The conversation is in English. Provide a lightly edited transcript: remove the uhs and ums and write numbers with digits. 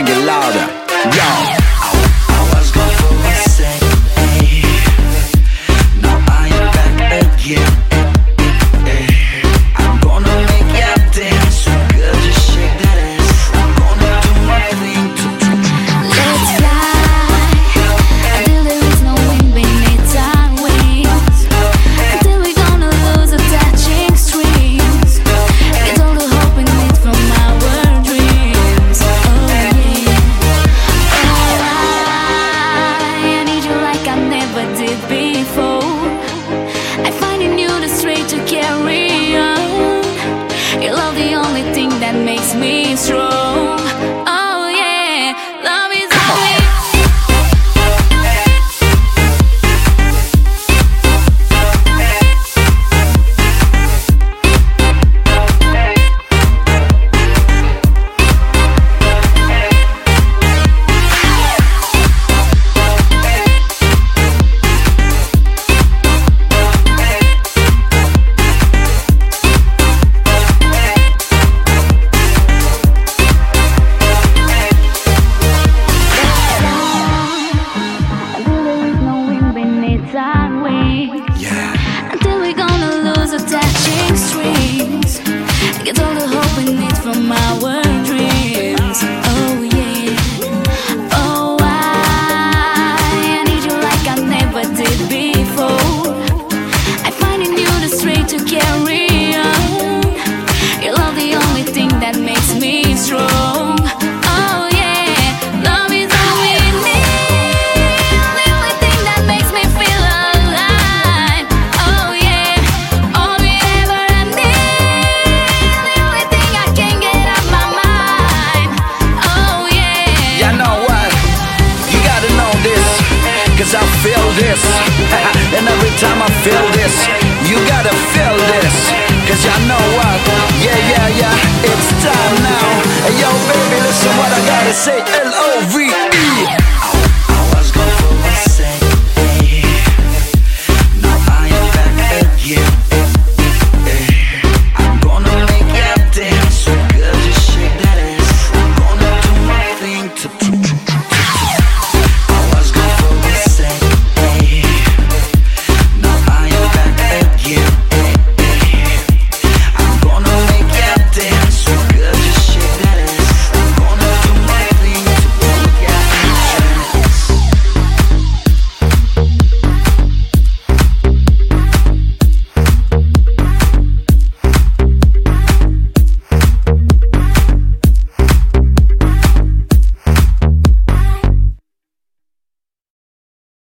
it louder. Yo. I was gone for a second, now I am back again. I'm gonna make ya dance, so girl, just shake that ass. I'm gonna do my thing to Let's fly until there is no wind beneath our wings, until we're gonna lose attaching strings. Get all the hope we need from our dreams. Oh yeah. Oh, I need you like I never did before. I find in you the strength to carry on. Your love the only thing that makes me strong. Oh yeah, love is all we until there is no wind beneath our wings. Yeah. Until we're gonna lose attaching strings. Get all the hope we need from our dreams. Oh yeah. Oh, I need you like I never did before. I find in you the strength to carry on. Your love the only thing that makes me strong. Oh yeah, love is all we need. The only thing that makes me feel alive. Oh yeah, all we ever need. The only thing I can't get out my mind. Oh yeah. You know what? You gotta know this, cause I feel this. And every time I feel this, you gotta feel this. Cause you know what? Yeah, it's time now. Hey yo, baby, listen what I gotta say. L-O-V-E. I was gone for a second, now I am back again. I'm gonna make ya dance, so girl, just shake that ass. I'm gonna do my thing to